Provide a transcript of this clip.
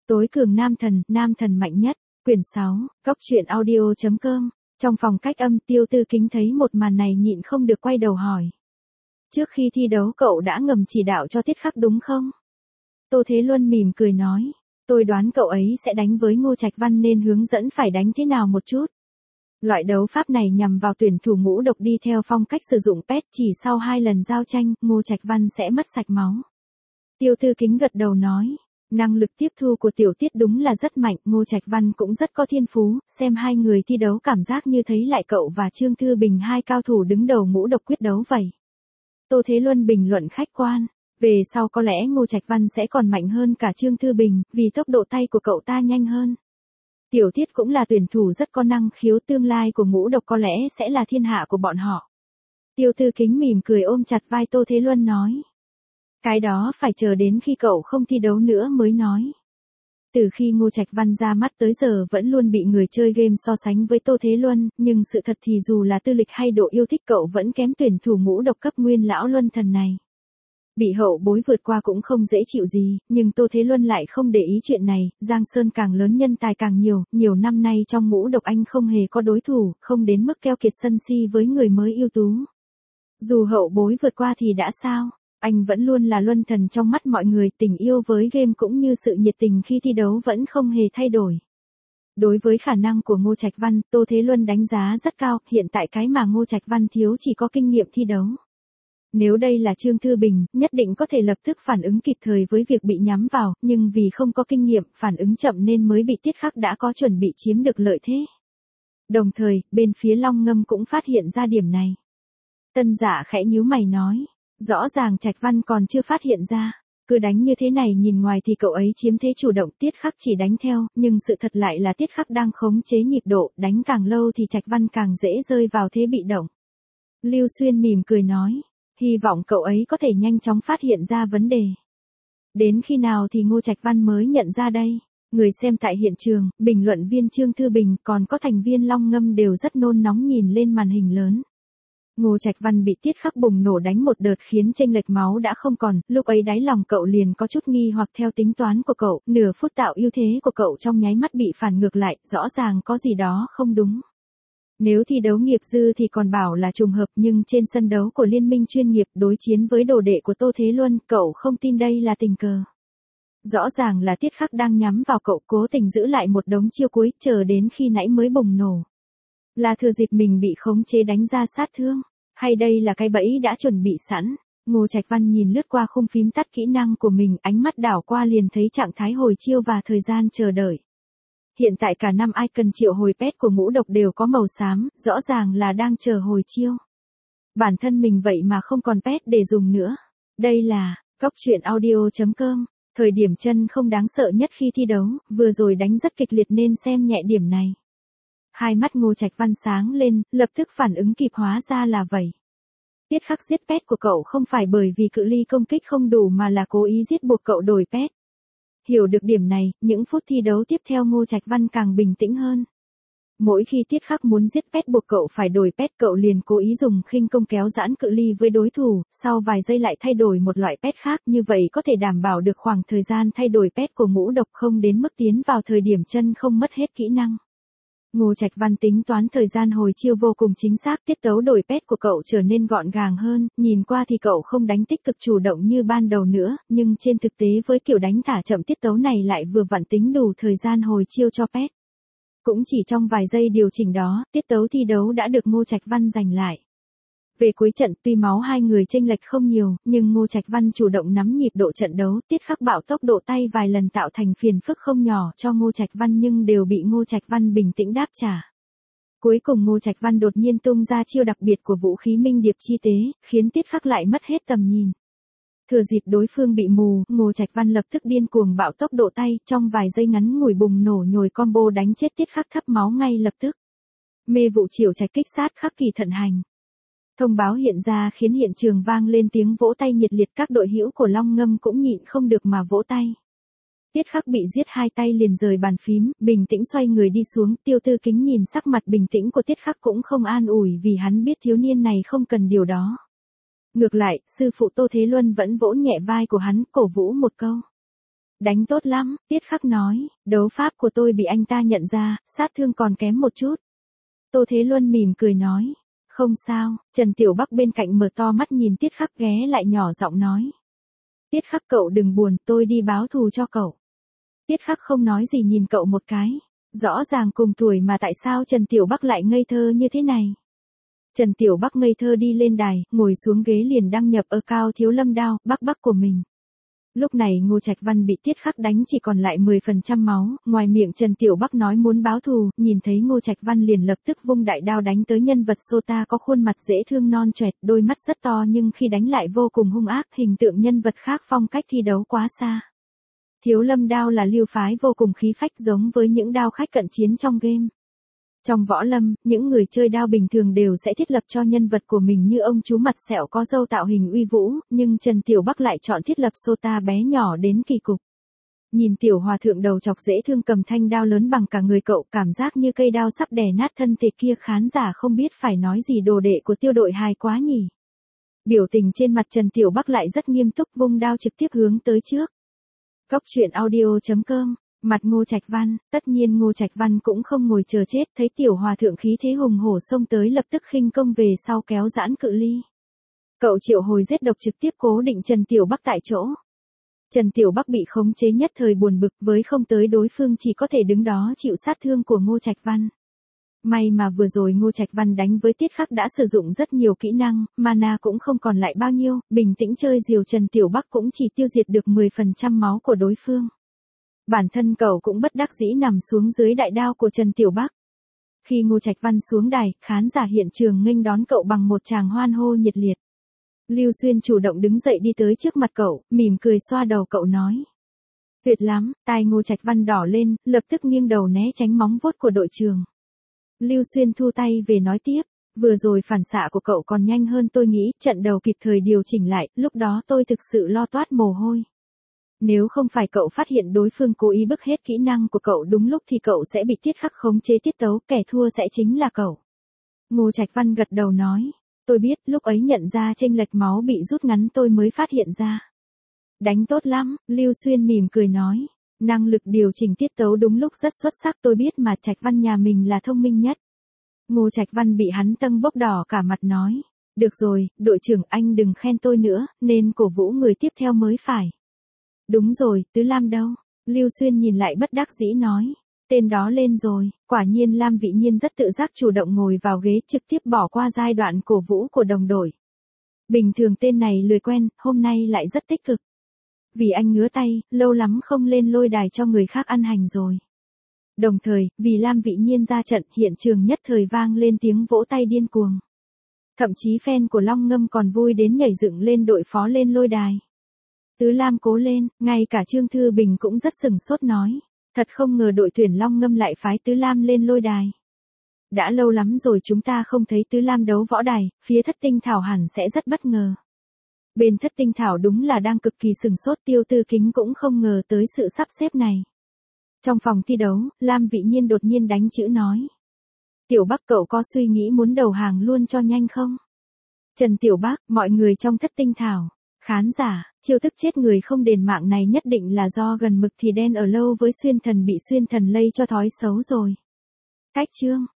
Tối cường nam thần mạnh nhất, quyển 6, Cóc truyện audio.com. Trong phòng cách âm Tiêu Tư Kính thấy một màn này nhịn không được quay đầu hỏi. Trước khi thi đấu cậu đã ngầm chỉ đạo cho Tiết Khắc đúng không? Tô Thế Luân mỉm cười nói. Tôi đoán cậu ấy sẽ đánh với Ngô Trạch Văn nên hướng dẫn phải đánh thế nào một chút. Loại đấu pháp này nhằm vào tuyển thủ ngũ độc đi theo phong cách sử dụng pet, chỉ sau 2 lần giao tranh, Ngô Trạch Văn sẽ mất sạch máu. Tiêu Tư Kính gật đầu nói. Năng lực tiếp thu của Tiểu Tiết đúng là rất mạnh, Ngô Trạch Văn cũng rất có thiên phú, xem hai người thi đấu cảm giác như thấy lại cậu và Trương Thư Bình hai cao thủ đứng đầu ngũ độc quyết đấu vậy. Tô Thế Luân bình luận khách quan, về sau có lẽ Ngô Trạch Văn sẽ còn mạnh hơn cả Trương Thư Bình, vì tốc độ tay của cậu ta nhanh hơn. Tiểu Tiết cũng là tuyển thủ rất có năng khiếu, tương lai của ngũ độc có lẽ sẽ là thiên hạ của bọn họ. Tiêu Tư Kính mỉm cười ôm chặt vai Tô Thế Luân nói. Cái đó phải chờ đến khi cậu không thi đấu nữa mới nói. Từ khi Ngô Trạch Văn ra mắt tới giờ vẫn luôn bị người chơi game so sánh với Tô Thế Luân, nhưng sự thật thì dù là tư lịch hay độ yêu thích cậu vẫn kém tuyển thủ ngũ độc cấp nguyên lão luân thần này. Bị hậu bối vượt qua cũng không dễ chịu gì, nhưng Tô Thế Luân lại không để ý chuyện này, Giang Sơn càng lớn nhân tài càng nhiều năm nay trong ngũ độc anh không hề có đối thủ, không đến mức keo kiệt sân si với người mới ưu tú. Dù hậu bối vượt qua thì đã sao? Anh vẫn luôn là luân thần trong mắt mọi người, tình yêu với game cũng như sự nhiệt tình khi thi đấu vẫn không hề thay đổi. Đối với khả năng của Ngô Trạch Văn, Tô Thế Luân đánh giá rất cao, hiện tại cái mà Ngô Trạch Văn thiếu chỉ có kinh nghiệm thi đấu. Nếu đây là Trương Thư Bình, nhất định có thể lập tức phản ứng kịp thời với việc bị nhắm vào, nhưng vì không có kinh nghiệm, phản ứng chậm nên mới bị Tiết Khắc đã có chuẩn bị chiếm được lợi thế. Đồng thời, bên phía Long Ngâm cũng phát hiện ra điểm này. Tân Dạ khẽ nhíu mày nói. Rõ ràng Trạch Văn còn chưa phát hiện ra, cứ đánh như thế này nhìn ngoài thì cậu ấy chiếm thế chủ động, Tiết Khắc chỉ đánh theo, nhưng sự thật lại là Tiết Khắc đang khống chế nhịp độ, đánh càng lâu thì Trạch Văn càng dễ rơi vào thế bị động. Lưu Xuyên mỉm cười nói, hy vọng cậu ấy có thể nhanh chóng phát hiện ra vấn đề. Đến khi nào thì Ngô Trạch Văn mới nhận ra đây? Người xem tại hiện trường, bình luận viên Trương Thư Bình còn có thành viên Long Ngâm đều rất nôn nóng nhìn lên màn hình lớn. Ngô Trạch Văn bị Tiết Khắc bùng nổ đánh một đợt khiến chênh lệch máu đã không còn, lúc ấy đáy lòng cậu liền có chút nghi hoặc theo tính toán của cậu, nửa phút tạo ưu thế của cậu trong nháy mắt bị phản ngược lại, rõ ràng có gì đó không đúng. Nếu thi đấu nghiệp dư thì còn bảo là trùng hợp, nhưng trên sân đấu của liên minh chuyên nghiệp đối chiến với đồ đệ của Tô Thế Luân, cậu không tin đây là tình cờ. Rõ ràng là Tiết Khắc đang nhắm vào cậu, cố tình giữ lại một đống chiêu cuối, chờ đến khi nãy mới bùng nổ. Là thừa dịp mình bị khống chế đánh ra sát thương, hay đây là cái bẫy đã chuẩn bị sẵn? Ngô Trạch Văn nhìn lướt qua khung phím tắt kỹ năng của mình, ánh mắt đảo qua liền thấy trạng thái hồi chiêu và thời gian chờ đợi. Hiện tại cả 5 icon triệu hồi pet của ngũ độc đều có màu xám, rõ ràng là đang chờ hồi chiêu. Bản thân mình vậy mà không còn pet để dùng nữa. Đây là Cóc truyện audio.com. Thời điểm chân không đáng sợ nhất khi thi đấu, vừa rồi đánh rất kịch liệt nên xem nhẹ điểm này. Hai mắt Ngô Trạch Văn sáng lên, lập tức phản ứng kịp, hóa ra là vậy. Tiết Khắc giết pet của cậu không phải bởi vì cự ly công kích không đủ mà là cố ý giết buộc cậu đổi pet. Hiểu được điểm này, những phút thi đấu tiếp theo Ngô Trạch Văn càng bình tĩnh hơn. Mỗi khi Tiết Khắc muốn giết pet buộc cậu phải đổi pet, cậu liền cố ý dùng khinh công kéo giãn cự ly với đối thủ, sau vài giây lại thay đổi một loại pet khác, như vậy có thể đảm bảo được khoảng thời gian thay đổi pet của ngũ độc không đến mức tiến vào thời điểm chân không mất hết kỹ năng. Ngô Trạch Văn tính toán thời gian hồi chiêu vô cùng chính xác, tiết tấu đổi pet của cậu trở nên gọn gàng hơn, nhìn qua thì cậu không đánh tích cực chủ động như ban đầu nữa, nhưng trên thực tế với kiểu đánh thả chậm tiết tấu này lại vừa vặn tính đủ thời gian hồi chiêu cho pet. Cũng chỉ trong vài giây điều chỉnh đó, tiết tấu thi đấu đã được Ngô Trạch Văn giành lại. Về cuối trận tuy máu hai người chênh lệch không nhiều, nhưng Ngô Trạch Văn chủ động nắm nhịp độ trận đấu, Tiết Khắc bạo tốc độ tay vài lần tạo thành phiền phức không nhỏ cho Ngô Trạch Văn nhưng đều bị Ngô Trạch Văn bình tĩnh đáp trả. Cuối cùng Ngô Trạch Văn đột nhiên tung ra chiêu đặc biệt của vũ khí Minh Điệp chi tế, khiến Tiết Khắc lại mất hết tầm nhìn. Thừa dịp đối phương bị mù, Ngô Trạch Văn lập tức điên cuồng bạo tốc độ tay, trong vài giây ngắn ngủi bùng nổ nhồi combo đánh chết Tiết Khắc thấp máu ngay lập tức. Mê vụ chiều trạch kích sát khắc kỳ thận hành. Thông báo hiện ra khiến hiện trường vang lên tiếng vỗ tay nhiệt liệt, các đội hữu của Long Ngâm cũng nhịn không được mà vỗ tay. Tiết Khắc bị giết hai tay liền rời bàn phím, bình tĩnh xoay người đi xuống, Tiêu Tư Kính nhìn sắc mặt bình tĩnh của Tiết Khắc cũng không an ủi vì hắn biết thiếu niên này không cần điều đó. Ngược lại, sư phụ Tô Thế Luân vẫn vỗ nhẹ vai của hắn, cổ vũ một câu. Đánh tốt lắm, Tiết Khắc nói, đấu pháp của tôi bị anh ta nhận ra, sát thương còn kém một chút. Tô Thế Luân mỉm cười nói, không sao, Trần Tiểu Bắc bên cạnh mở to mắt nhìn Tiết Khắc ghé lại nhỏ giọng nói. Tiết Khắc cậu đừng buồn, tôi đi báo thù cho cậu. Tiết Khắc không nói gì nhìn cậu một cái, rõ ràng cùng tuổi mà tại sao Trần Tiểu Bắc lại ngây thơ như thế này. Trần Tiểu Bắc ngây thơ đi lên đài, ngồi xuống ghế liền đăng nhập ở Cao Thiếu Lâm đao, bắc của mình. Lúc này Ngô Trạch Văn bị Tiết Khắc đánh chỉ còn lại 10% máu, ngoài miệng Trần Tiểu Bắc nói muốn báo thù, nhìn thấy Ngô Trạch Văn liền lập tức vung đại đao đánh tới nhân vật Sota có khuôn mặt dễ thương non choẹt, đôi mắt rất to nhưng khi đánh lại vô cùng hung ác, hình tượng nhân vật khác phong cách thi đấu quá xa. Thiếu Lâm đao là lưu phái vô cùng khí phách giống với những đao khách cận chiến trong game. Trong võ lâm, những người chơi đao bình thường đều sẽ thiết lập cho nhân vật của mình như ông chú mặt sẹo có râu tạo hình uy vũ, nhưng Trần Tiểu Bắc lại chọn thiết lập Sota bé nhỏ đến kỳ cục. Nhìn Tiểu Hòa Thượng đầu chọc dễ thương cầm thanh đao lớn bằng cả người cậu, cảm giác như cây đao sắp đè nát thân thể kia, khán giả không biết phải nói gì, đồ đệ của Tiêu đội hài quá nhỉ. Biểu tình trên mặt Trần Tiểu Bắc lại rất nghiêm túc, vung đao trực tiếp hướng tới trước. Cốc truyện audio.com. Mặt Ngô Trạch Văn, tất nhiên Ngô Trạch Văn cũng không ngồi chờ chết, thấy Tiểu Hòa Thượng khí thế hùng hổ xông tới lập tức khinh công về sau kéo giãn cự ly. Cậu triệu hồi giết độc trực tiếp cố định Trần Tiểu Bắc tại chỗ. Trần Tiểu Bắc bị khống chế nhất thời buồn bực, với không tới đối phương chỉ có thể đứng đó chịu sát thương của Ngô Trạch Văn. May mà vừa rồi Ngô Trạch Văn đánh với Tiết Khắc đã sử dụng rất nhiều kỹ năng, mana cũng không còn lại bao nhiêu, bình tĩnh chơi diều Trần Tiểu Bắc cũng chỉ tiêu diệt được 10% máu của đối phương. Bản thân cậu cũng bất đắc dĩ nằm xuống dưới đại đao của Trần Tiểu Bắc. Khi Ngô Trạch Văn xuống đài, khán giả hiện trường nghênh đón cậu bằng một tràng hoan hô nhiệt liệt. Lưu Xuyên chủ động đứng dậy đi tới trước mặt cậu, mỉm cười xoa đầu cậu nói. Tuyệt lắm, tai Ngô Trạch Văn đỏ lên, lập tức nghiêng đầu né tránh móng vuốt của đội trưởng. Lưu Xuyên thu tay về nói tiếp, vừa rồi phản xạ của cậu còn nhanh hơn tôi nghĩ, trận đầu kịp thời điều chỉnh lại, lúc đó tôi thực sự lo toát mồ hôi. Nếu không phải cậu phát hiện đối phương cố ý bức hết kỹ năng của cậu đúng lúc thì cậu sẽ bị Tiết Khắc khống chế tiết tấu, kẻ thua sẽ chính là cậu. Ngô Trạch Văn gật đầu nói, tôi biết, lúc ấy nhận ra chênh lệch máu bị rút ngắn tôi mới phát hiện ra. Đánh tốt lắm, Lưu Xuyên mỉm cười nói, năng lực điều chỉnh tiết tấu đúng lúc rất xuất sắc, tôi biết mà Trạch Văn nhà mình là thông minh nhất. Ngô Trạch Văn bị hắn tâng bốc đỏ cả mặt nói, được rồi, đội trưởng anh đừng khen tôi nữa, nên cổ vũ người tiếp theo mới phải. Đúng rồi, Tứ Lam đâu? Lưu Xuyên nhìn lại bất đắc dĩ nói. Tên đó lên rồi, quả nhiên Lam Vị Nhiên rất tự giác chủ động ngồi vào ghế trực tiếp bỏ qua giai đoạn cổ vũ của đồng đội. Bình thường tên này lười quen, hôm nay lại rất tích cực. Vì anh ngứa tay, lâu lắm không lên lôi đài cho người khác ăn hành rồi. Đồng thời, vì Lam Vị Nhiên ra trận, hiện trường nhất thời vang lên tiếng vỗ tay điên cuồng. Thậm chí fan của Long Ngâm còn vui đến nhảy dựng lên đội phó lên lôi đài. Tứ Lam cố lên, ngay cả Trương Thư Bình cũng rất sừng sốt nói. Thật không ngờ đội tuyển Long Ngâm lại phái Tứ Lam lên lôi đài. Đã lâu lắm rồi chúng ta không thấy Tứ Lam đấu võ đài, phía Thất Tinh Thảo hẳn sẽ rất bất ngờ. Bên Thất Tinh Thảo đúng là đang cực kỳ sừng sốt, Tiêu Tư Kính cũng không ngờ tới sự sắp xếp này. Trong phòng thi đấu, Lam Vị Nhiên đột nhiên đánh chữ nói. Tiểu Bắc cậu có suy nghĩ muốn đầu hàng luôn cho nhanh không? Trần Tiểu Bắc, mọi người trong Thất Tinh Thảo. Khán giả, chiêu thức chết người không đền mạng này nhất định là do gần mực thì đen ở lâu với xuyên thần bị xuyên thần lây cho thói xấu rồi. Cách chương.